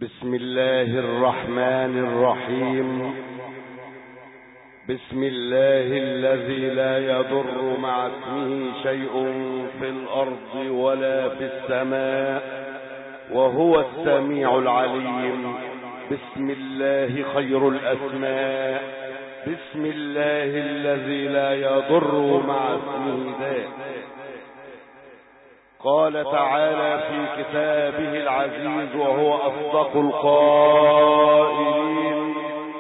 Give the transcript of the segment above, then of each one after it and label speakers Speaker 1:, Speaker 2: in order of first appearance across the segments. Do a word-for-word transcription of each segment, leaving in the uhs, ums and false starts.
Speaker 1: بسم الله الرحمن الرحيم. بسم الله الذي لا يضر مع اسمه شيء في الأرض ولا في السماء وهو السميع العليم. بسم الله خير الأسماء. بسم الله الذي لا يضر مع اسمه داء. قال تعالى في كتابه العزيز وهو أصدق القائلين: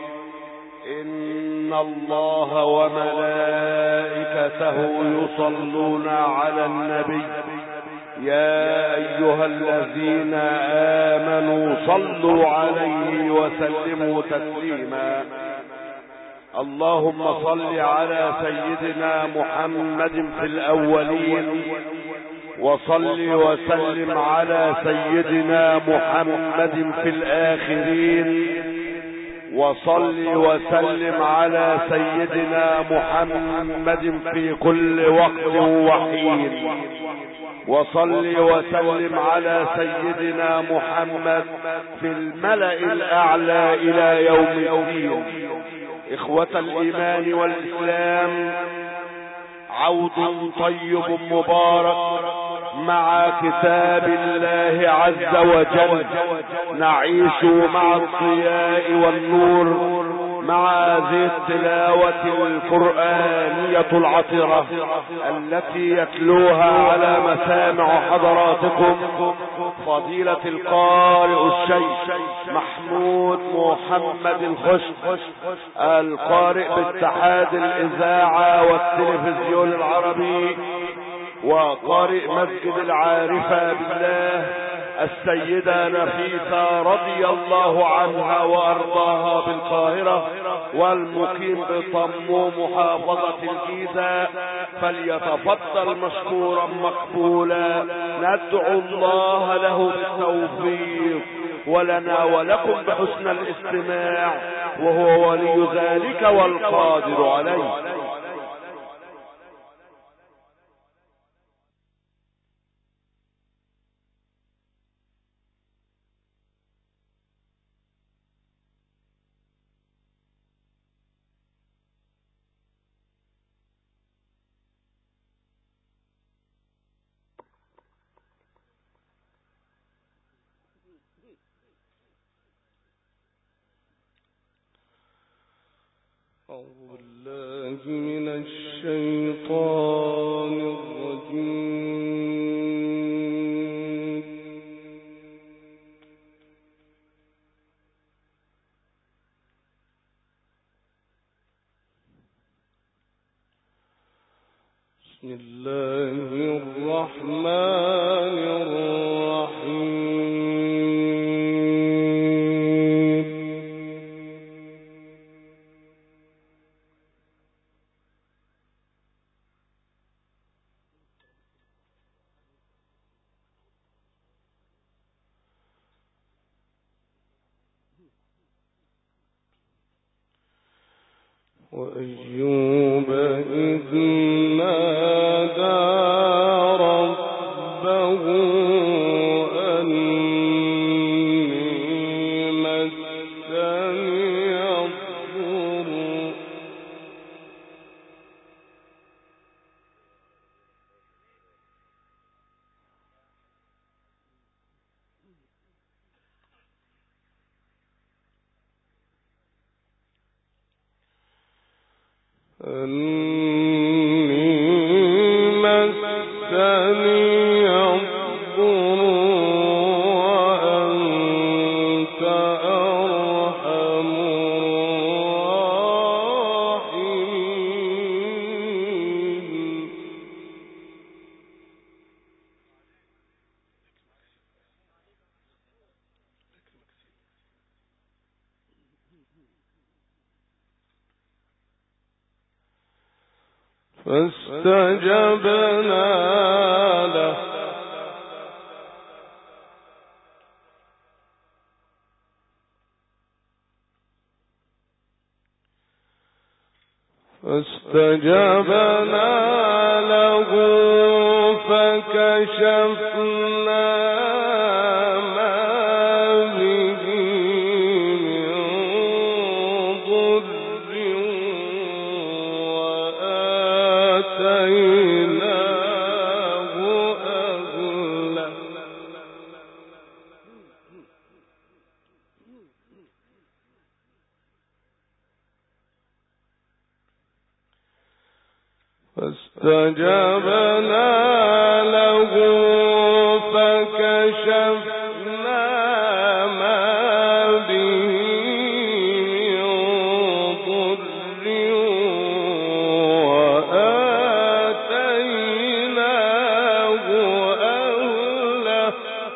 Speaker 1: إن الله وملائكته يصلون على النبي يا أيها الذين آمنوا صلوا عليه وسلموا تسليما. اللهم صل على سيدنا محمد في الأولين، وصل وسلم على سيدنا محمد في الآخرين، وصل وسلم على سيدنا محمد في كل وقت وحين، وصل وسلم على سيدنا محمد في الملأ الأعلى إلى يوم الدين. إخوة الإيمان والإسلام، عود طيب مبارك مع كتاب الله عز وجل. نعيش مع الضياء والنور مع هذه التلاوة القرآنية العطرة التي يتلوها على مسامع حضراتكم فضيلة القارئ الشيخ محمود محمد الخشب، القارئ باتحاد الإذاعة والتلفزيون العربي، وقارئ مسجد العارفة بالله السيدة نفيسة رضي الله عنها وأرضاها بالقاهرة، والمقيم بطموم محافظة الجيزة. فليتفضل مشكورا مقبولا. ندعو الله له بالتوفيق ولنا ولكم بحسن الاستماع، وهو ولي ذلك والقادر عليه.
Speaker 2: أعوذ بالله من الشيطان الرجيم. بسم الله الرحمن الرحيم. وأيوب إذ نادى ربه أني مسني الضر أني مسني الضر وأنت أرحم الراحمين. فاستجبنا له فاستجبنا له فكشفنا ما به فاستجبنا له فكشفنا ما به من ضر وآتيناه أهله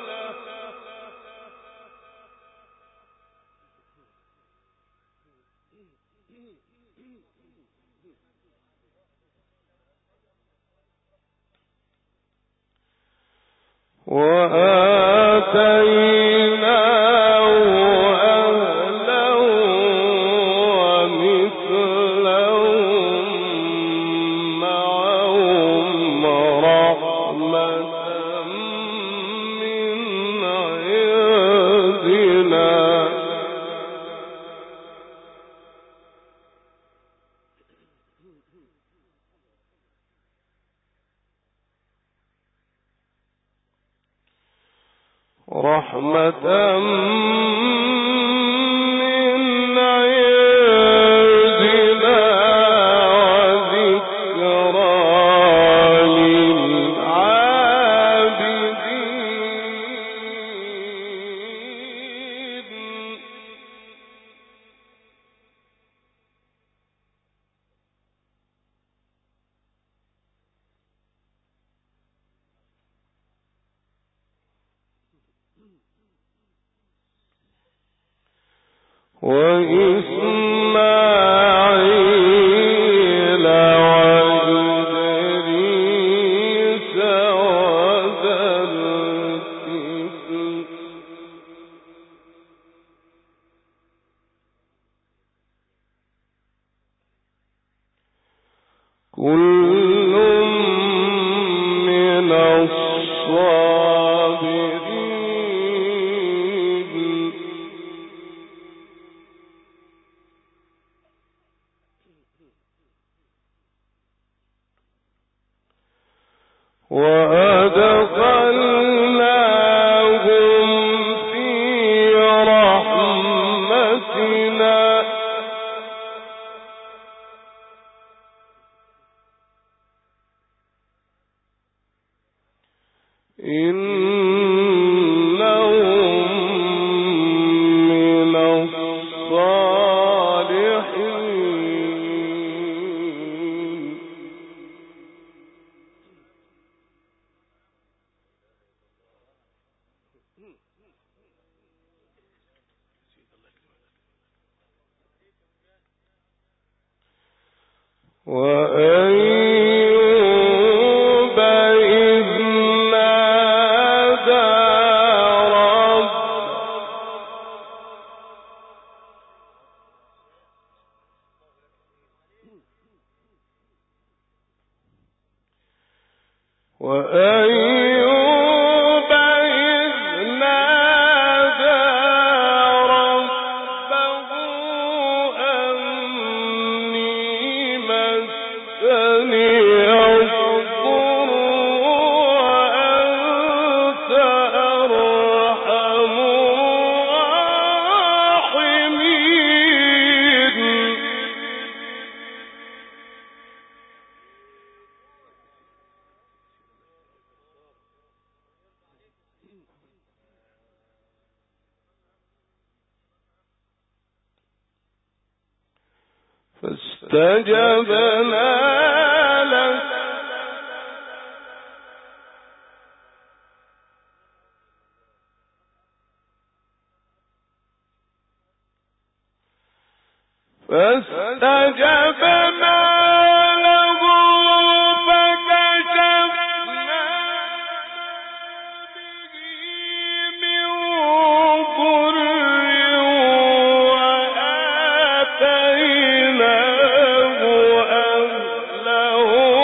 Speaker 2: وآتيناه أهله ومثلهم معهم رحمة من عندنا رحمة من عندنا وذكرى للعابدين وإسماعيل وإدريس وذا الكفل كل من الصابرين وأدخلناهم في رحمتنا إنهم من الصالحين وأيوب إذ نادى ربه وأيوب إذ نادى ربه أني مسني الضر وأنت أرحم الراحمين فاستجبنا له فاستجبنا له فكشفنا به من ضر وآتيناه أهله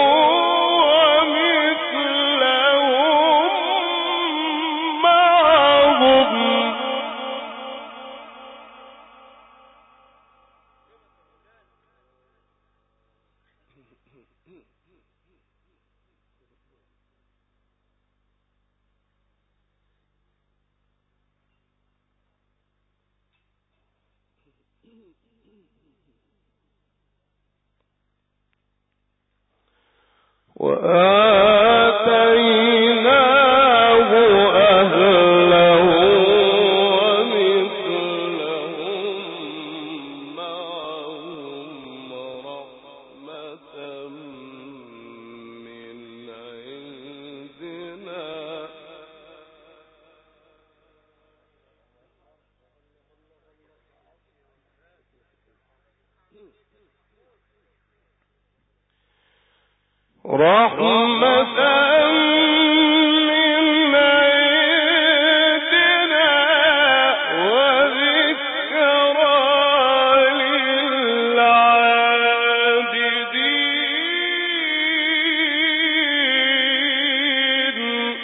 Speaker 2: ومثلهم معهم وآتيناه أهله ومثلهم معهم رحمة من عندنا رحمة من عندنا وذكرى للعابدين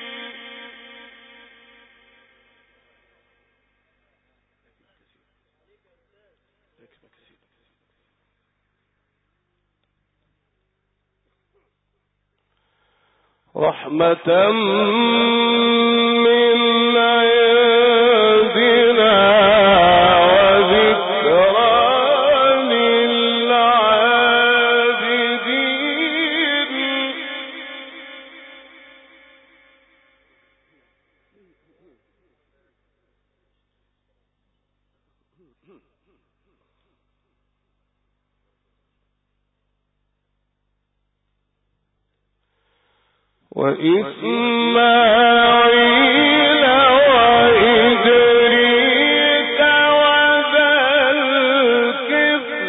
Speaker 2: رحمة من عندنا وذكرى للعابدين وإسماعيل وإدريس وذا الكفل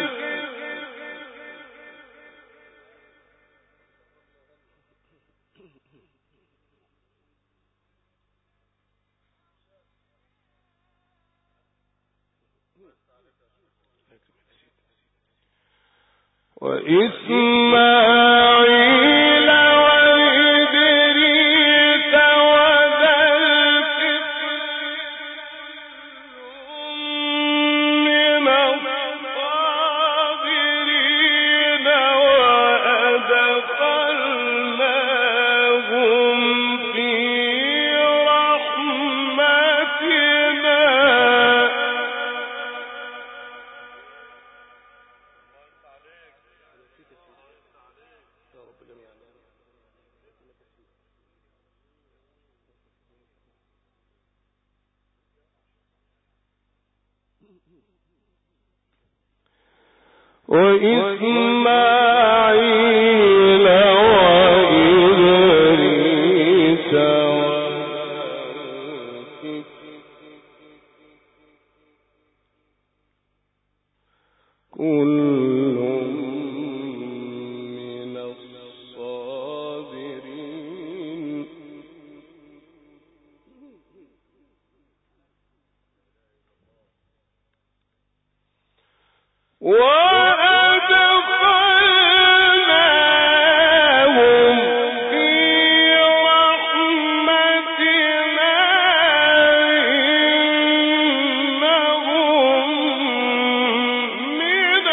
Speaker 2: وإسماعيل وإدريس وذا الكفل من الصابرين وأدخلناهم في رحمتنا وإسماعيل وإدريس كل من الصابرين وأدخلناهم في رحمتنا إنهم من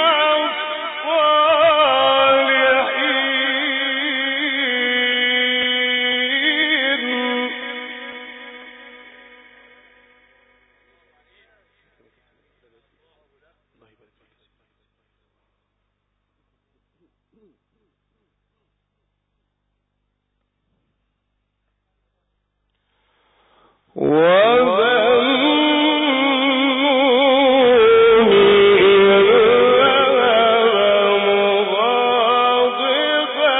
Speaker 2: الصالحين وذنون إذ ذهب مغاضبا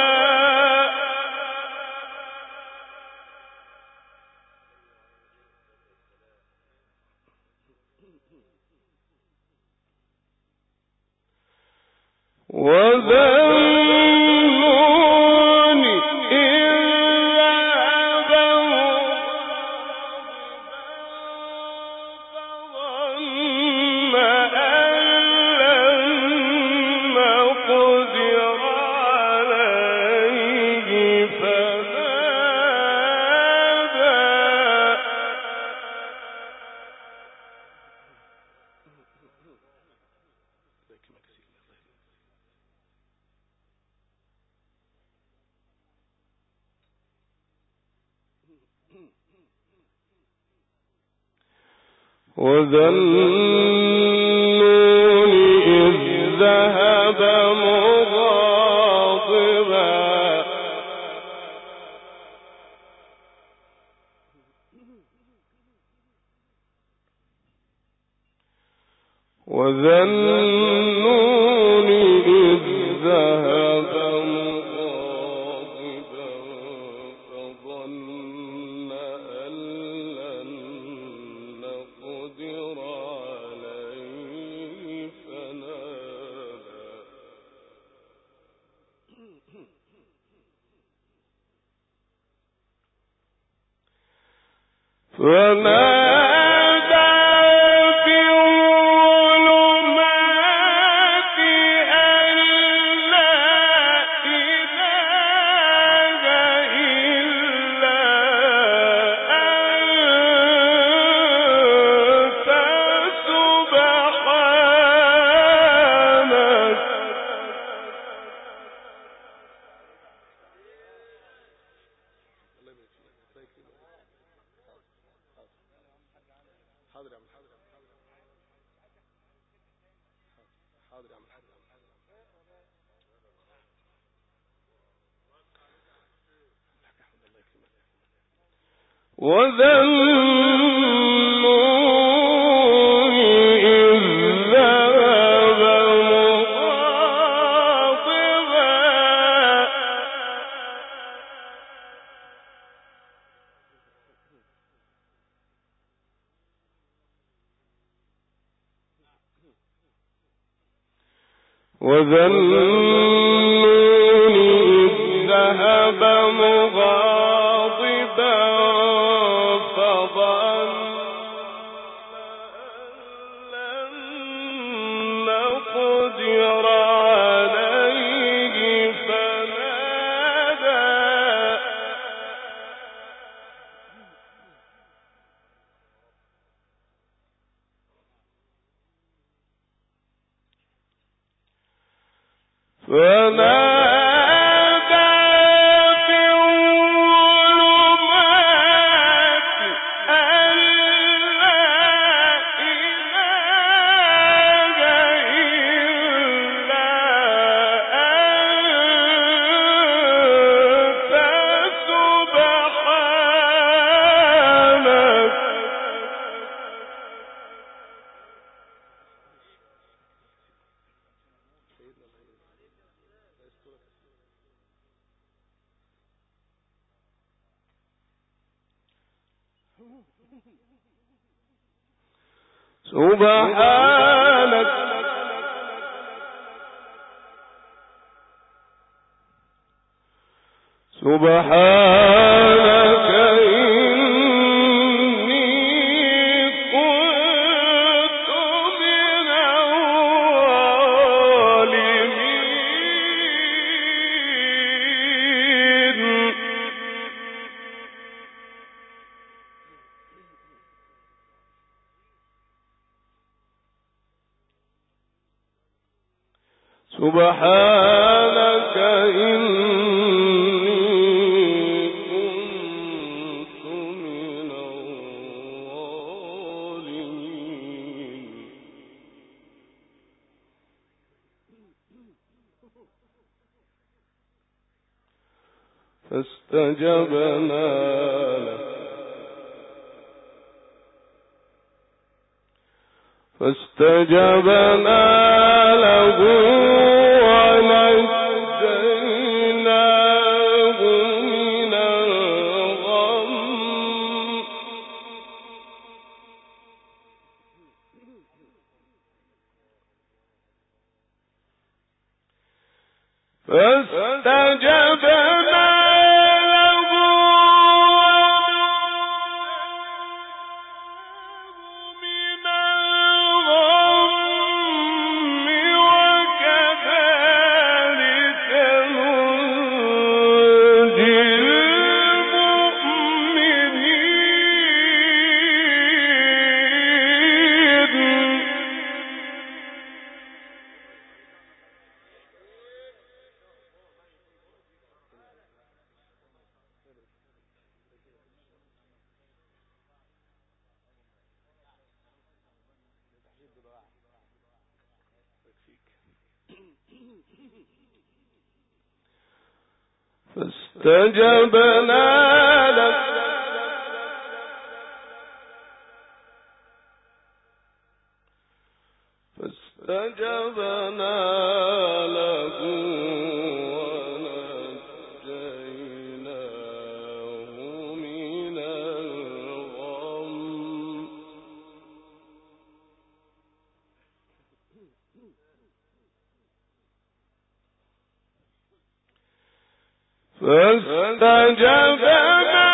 Speaker 2: وذنون إذ ذهب فظن أن لن نقدر عليه فنادى وذنون إذ ذهب مغاضبا وذا النون إذ ذهب مغاضبا فظن أن لن نقدر عليه فنادى فنادى في الظلمات أن لا إله إلا أنت سبحانك وذا النون إذ ذهب مغاضبا وذا النون إذ ذهب مغاضبا فظن أن لن نقدر عليه فنادى فنادى في الظلمات أن لا إله إلا أنت سبحانك سبحانك سبحانك إني كنت من الظالمين سبحانك إني كنت من الظالمين فاستجبنا له فاستجبنا له ونجيناه من الغم فاستجبنا فاستجبنا له فاستجبنا له ونجيناه من الغم فاستجبنا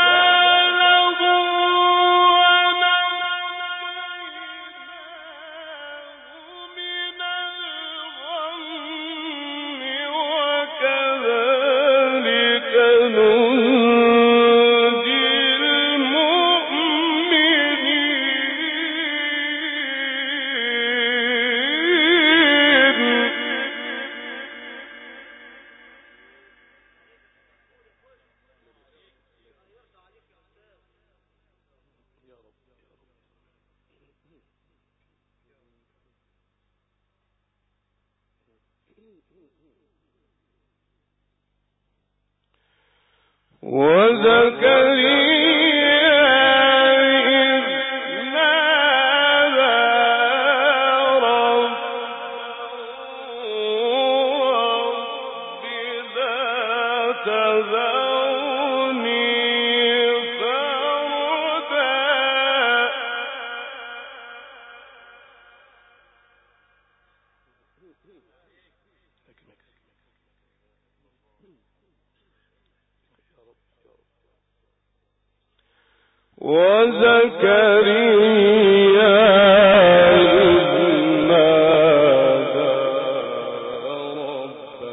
Speaker 2: وزكريا إذ نادى ربه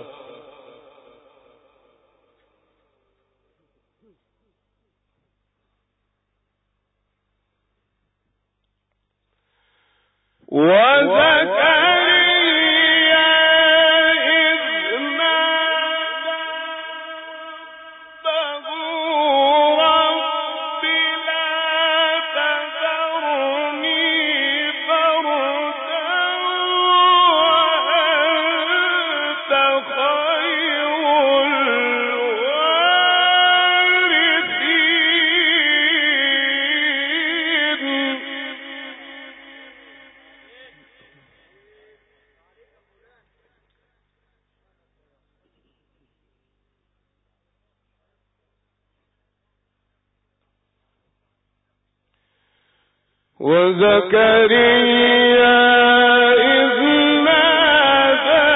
Speaker 2: وزكريا إذ نادى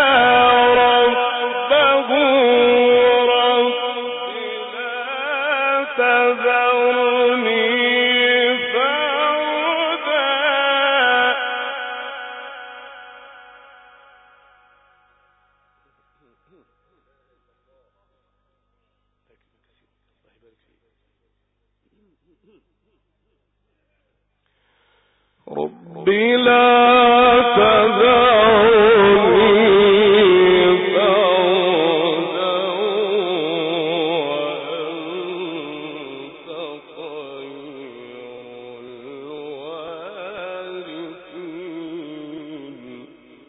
Speaker 2: ربه رب لا تذرني فردا رب لا تذرني فردا وأنت خير الوارثين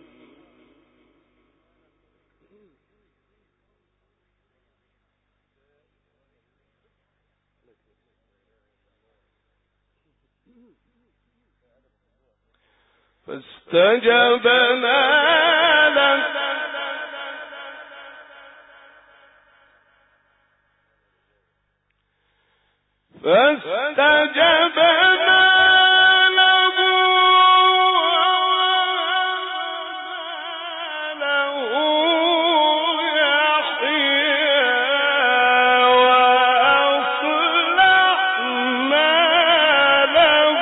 Speaker 2: فاستجبنا له فاستجبنا له له يحيى وأصلحنا له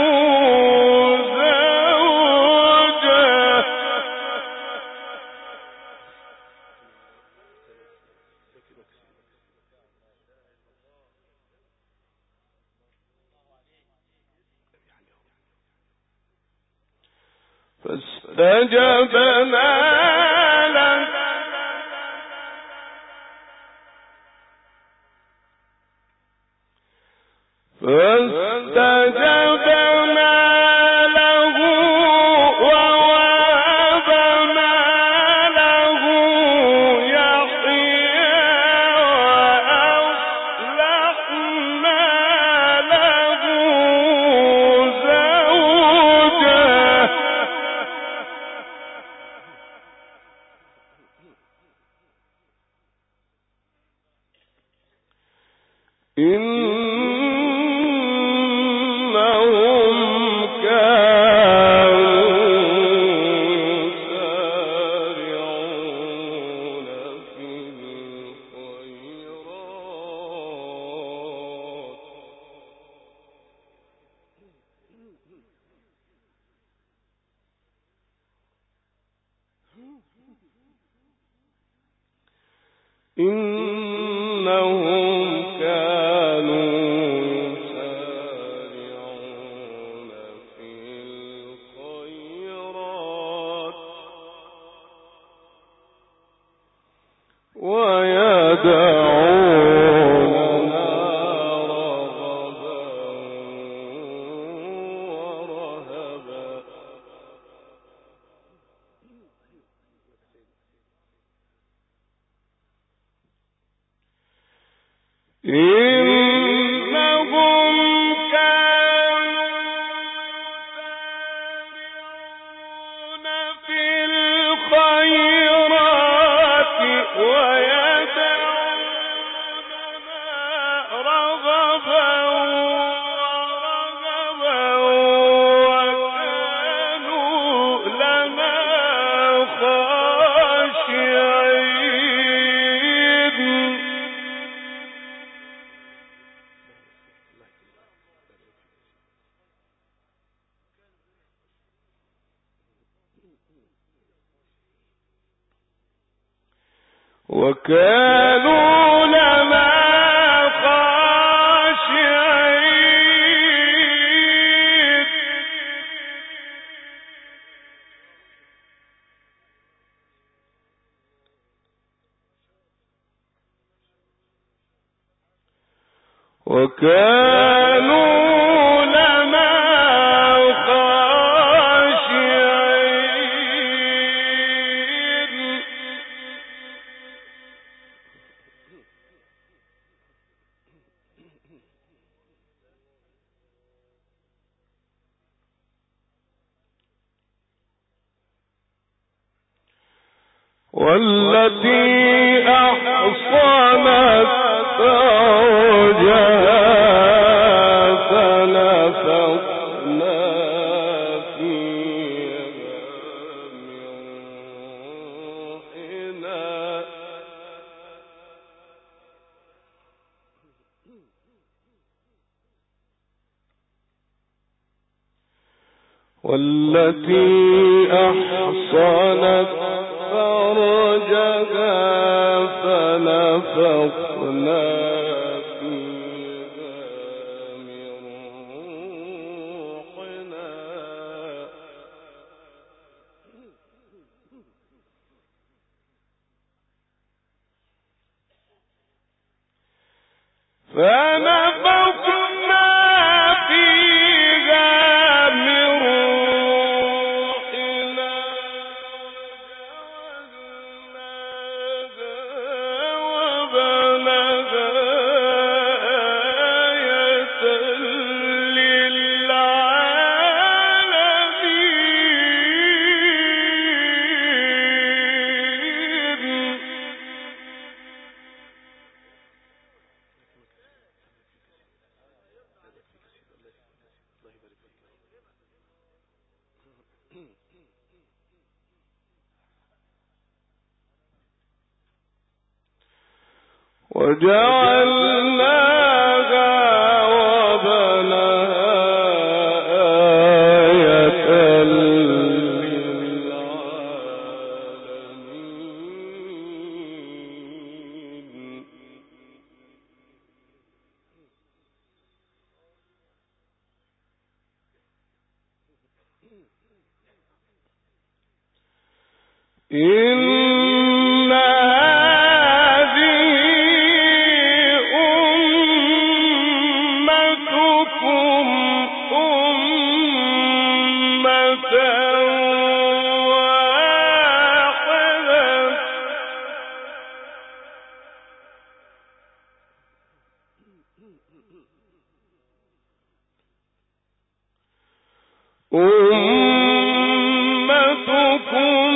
Speaker 2: فاستجبنا له فاستجبنا له ووهبنا له يحيى وأصلحنا له زوجه
Speaker 1: إنهم كانوا يسارعون في الخيرات إنهم كانوا يسارعون في الخيرات ويدعوننا رغبا ورهبا إنهم كانوا يسارعون في الخيرات ويدعوننا رغبا ورهبا وكانوا لنا خاشعين وكانوا لنا خاشعين وكانوا لنا خاشعين والتي أحصنت فرجها فنفخنا فيها من روحنا والتي أحصنت فرجها فنفخنا فيها من روحنا فنفخنا فيها من روحنا وجعلناها وبناها آية للعالمين إن هذه أمتكم أمة واحدة أمتكم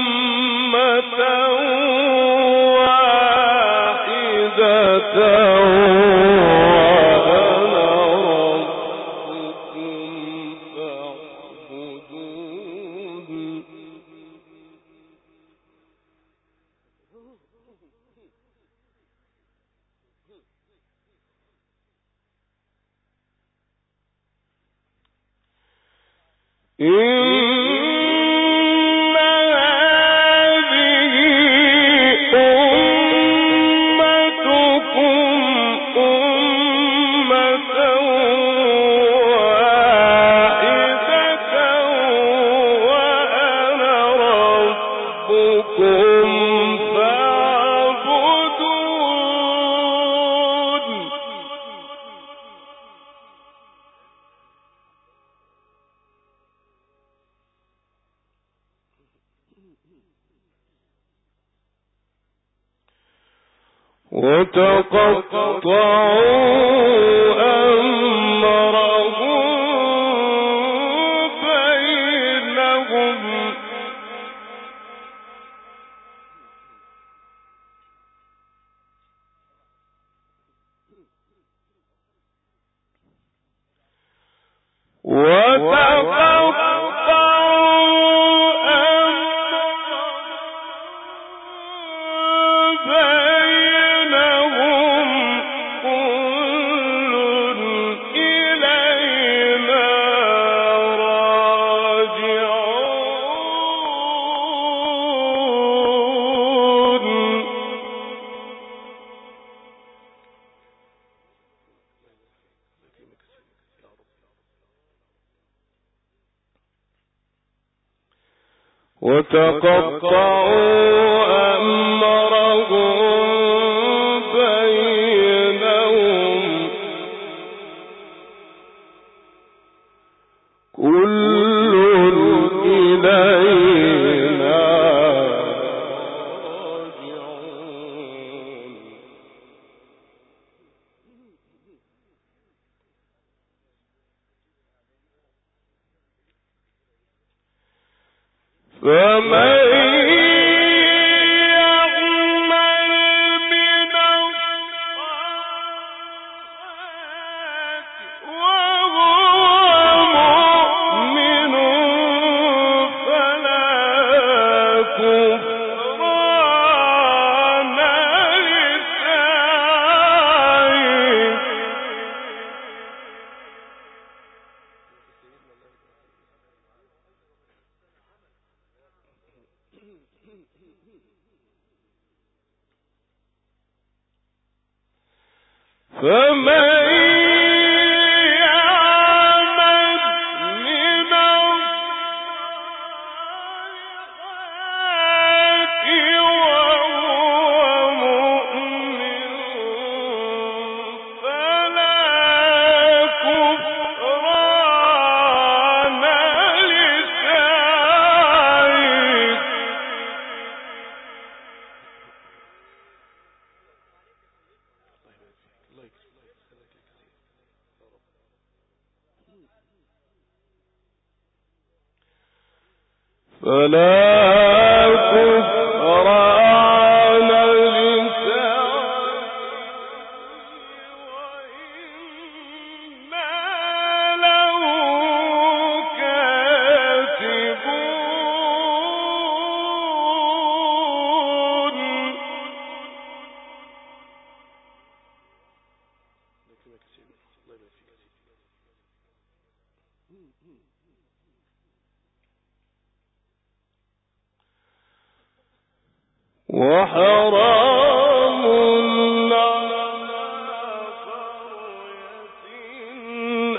Speaker 1: أمة واحدة
Speaker 2: وتقطعوا أمرهم بينهم كل إلينا راجعون. فمن فمن يعمل من الصالحات وهو مؤمن فلا كفران لسعيه. فلا كفران لسعيه وإنا له كاتبون. وحرام على قرية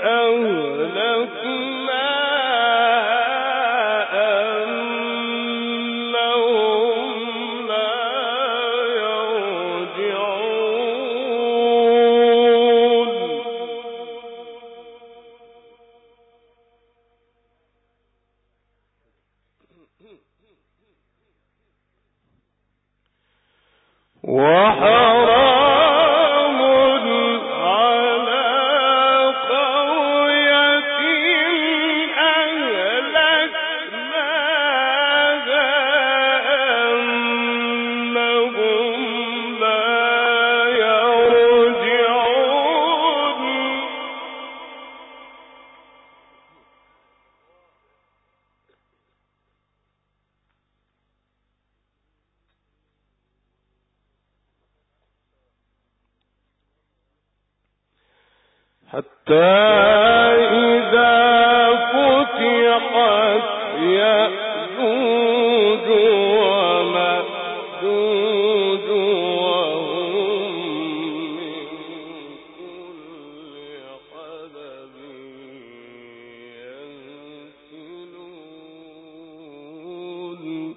Speaker 2: أهلكناها أنهم لا يرجعون. وحرام على قرية أهلكناها أنهم لا يرجعون. حتى إذا فتحت يأجوج ومأجوج وهم من كل حدب ينسلون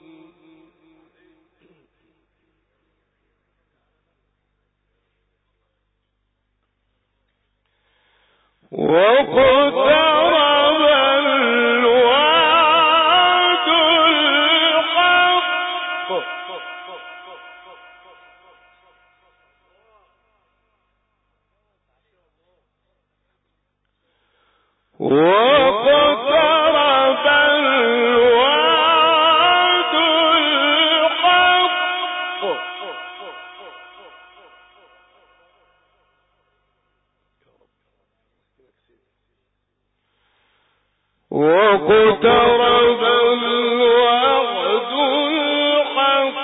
Speaker 2: واقترب الوعد الحق واقترب الوعد الحق واقترب الوعد الحق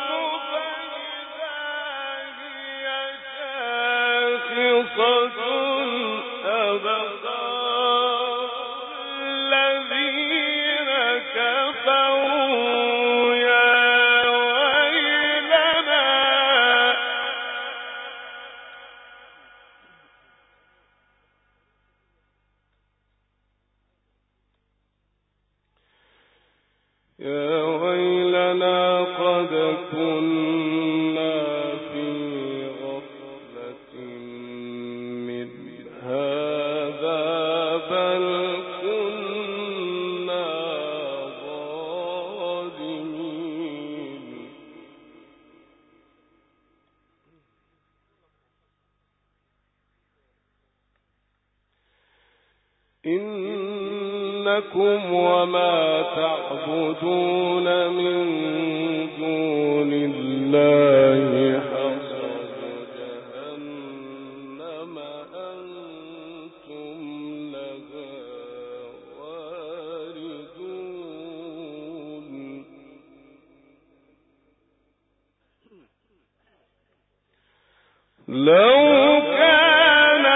Speaker 2: فإذا هي شاخصة يا ويلنا قد كنا في غفلة من هذا بل كنا ظالمين إنكم وما تعبدون من دون الله حصب جهنم أنتم لها واردون لو كان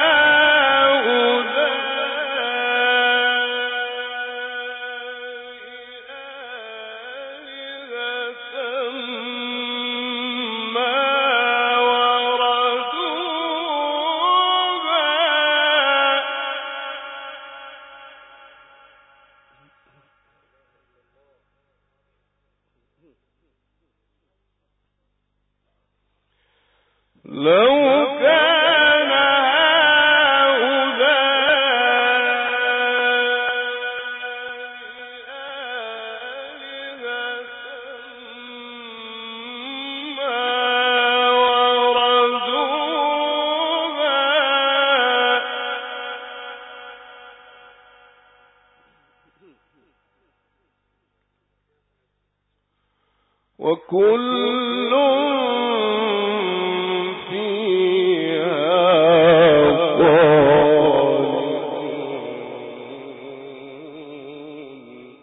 Speaker 2: لو كان وكل فيها خالدون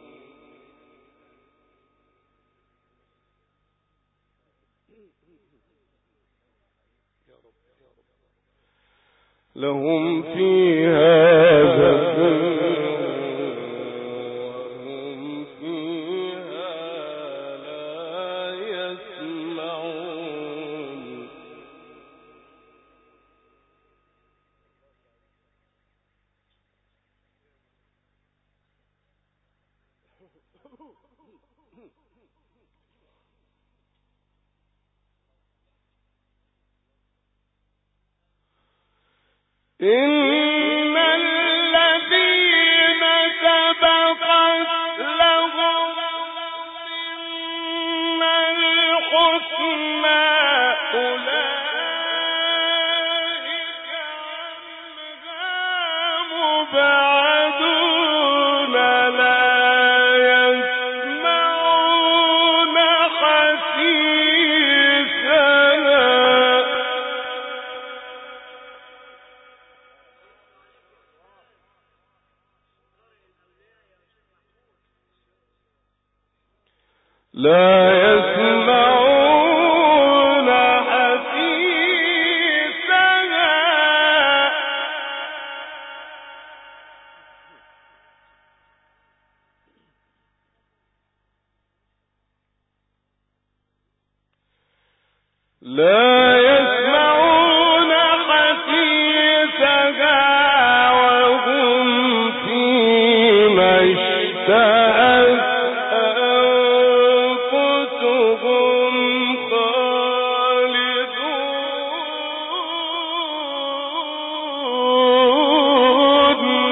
Speaker 2: لهم فيها زفير وهم فيها لا يسمعون إن الذين سبقت لهم منا الحسنى أولئك عنها مبعدون لا يسمعون حسيسها لا يسمعون حسيسها لا يسمعون حسيسها وهم فيما اشتهت أنفسهم خالدون.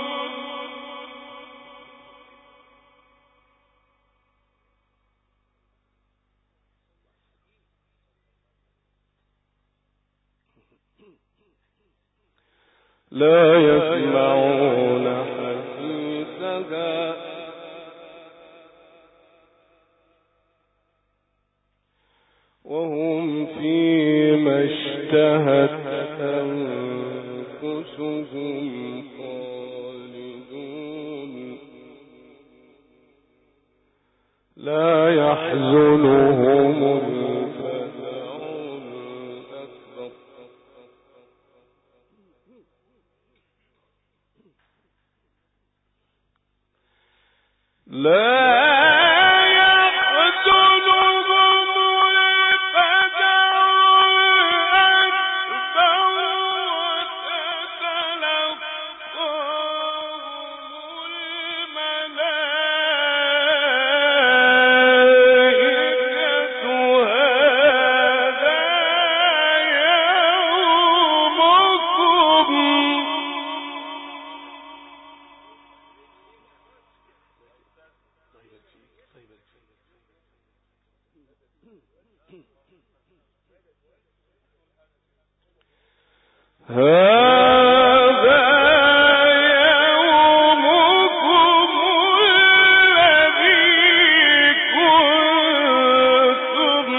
Speaker 2: لا يسمعون حسيسها وهم فيما اشتهت أنفسهم خالدون. لا يحزنهم الفزع الأكبر. لا هذا يومكم الذي كنتم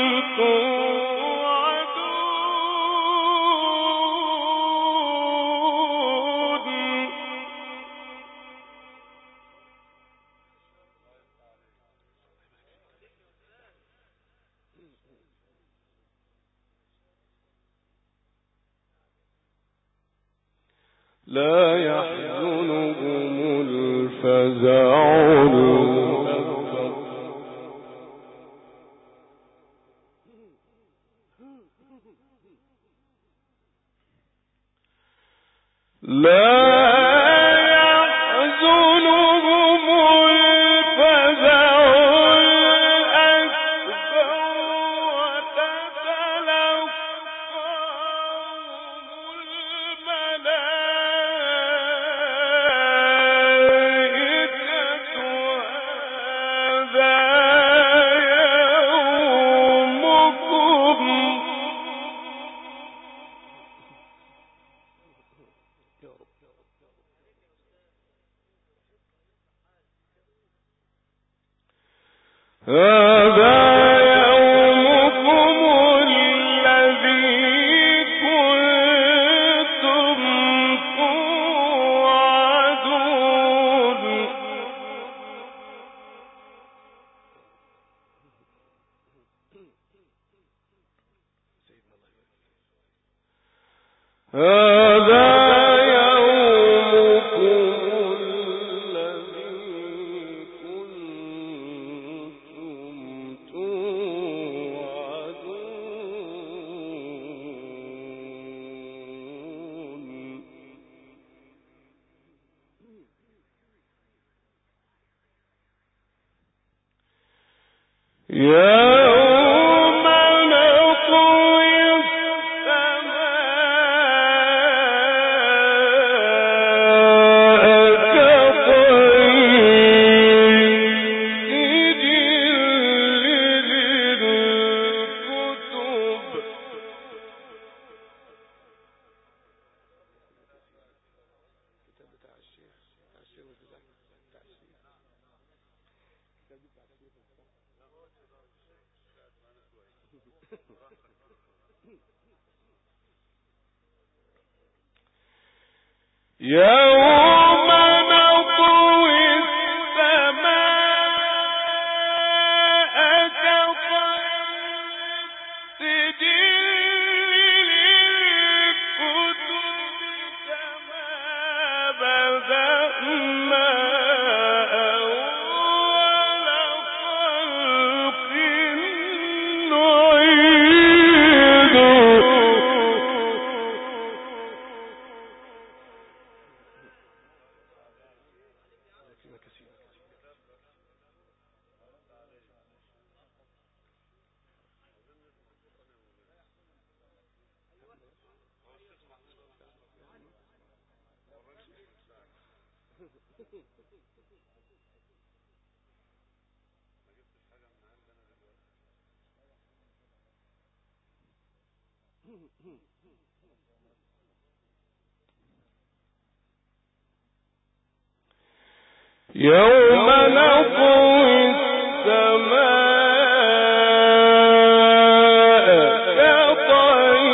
Speaker 2: توعدون. لا يحزنهم الفزع الأكبر. لا يحزنهم الفزع الأكبر وتتلقاهم هذا يومكم الذي كنتم توعدون. هذا يوم نطوي السماء كطي سجل للكتب. يوم نطوي السماء كطي السجل للكتب كما بدأنا أول خلق نعيد. يوم نطوي السماء كطي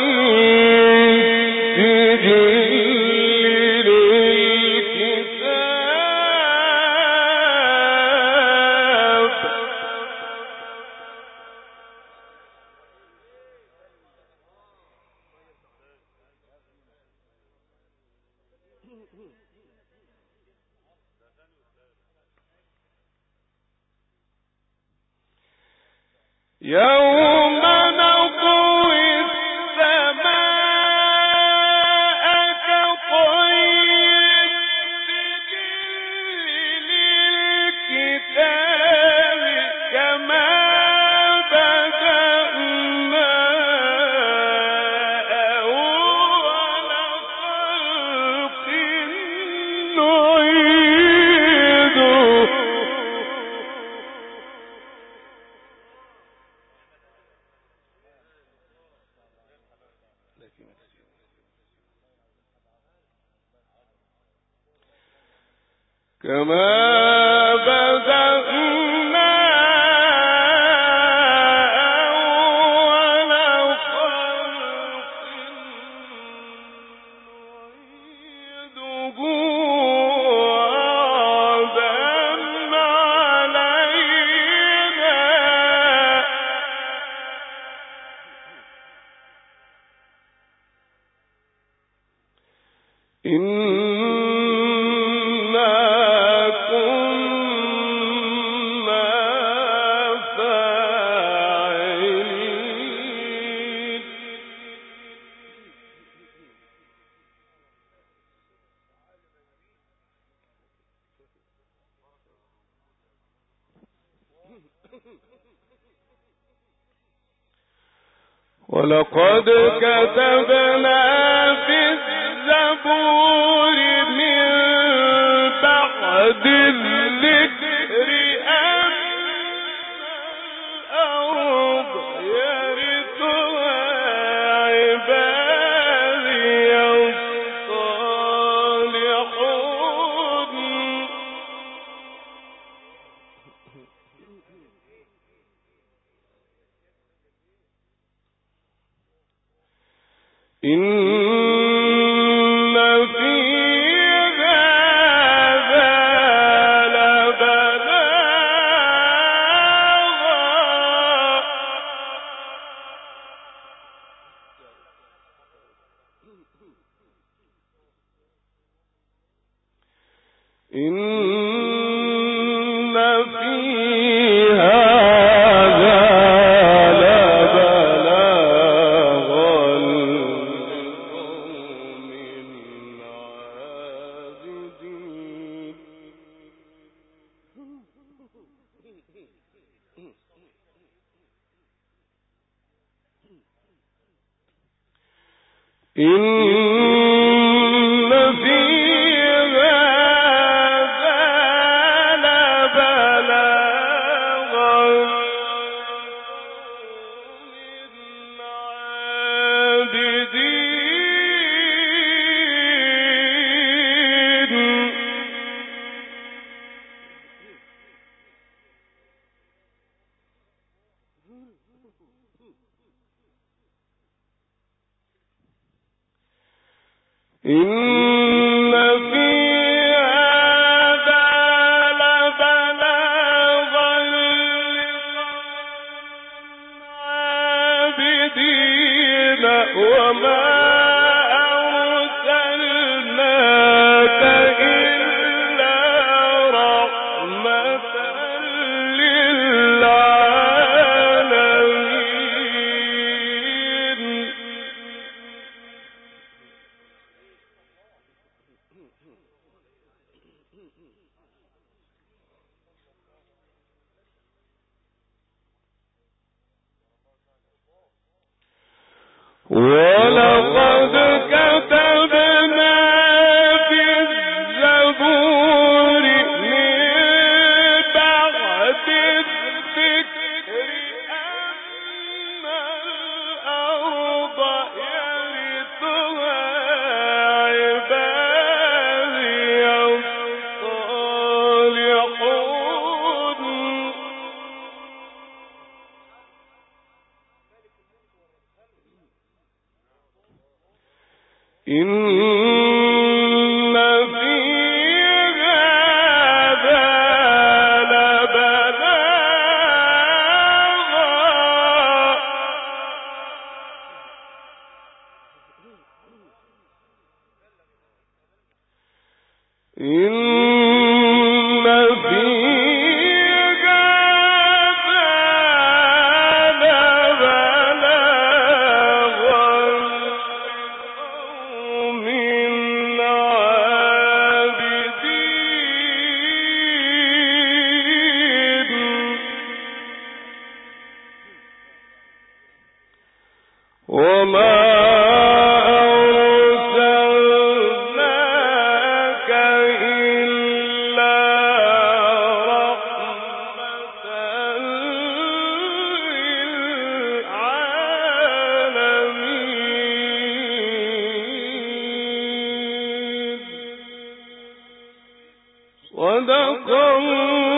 Speaker 2: السجل للكتاب يوم نطوي السماء كطي السجل للكتاب كما بدأنا أول خلق نعيده كما بدأنا أول خلق نعيده وعدا علينا إنا كنا فاعلين ولقد كتبنا في الزبور من بعد الذكر أن الأرض يرثها عبادي الصالحون إن في هذا لبلاغا إن في هذا لبلاغا لقوم عابدين إن في هذا لبلاغا لقوم عابدين إن في هذا لبلاغا لقوم عابدين وما أرسلناك إلا رحمة للعالمين ولقد كتبنا في الزبور إن في هذا لبلاغا إن في وما أرسلناك إلا رحمة للعالمين. صدق الله.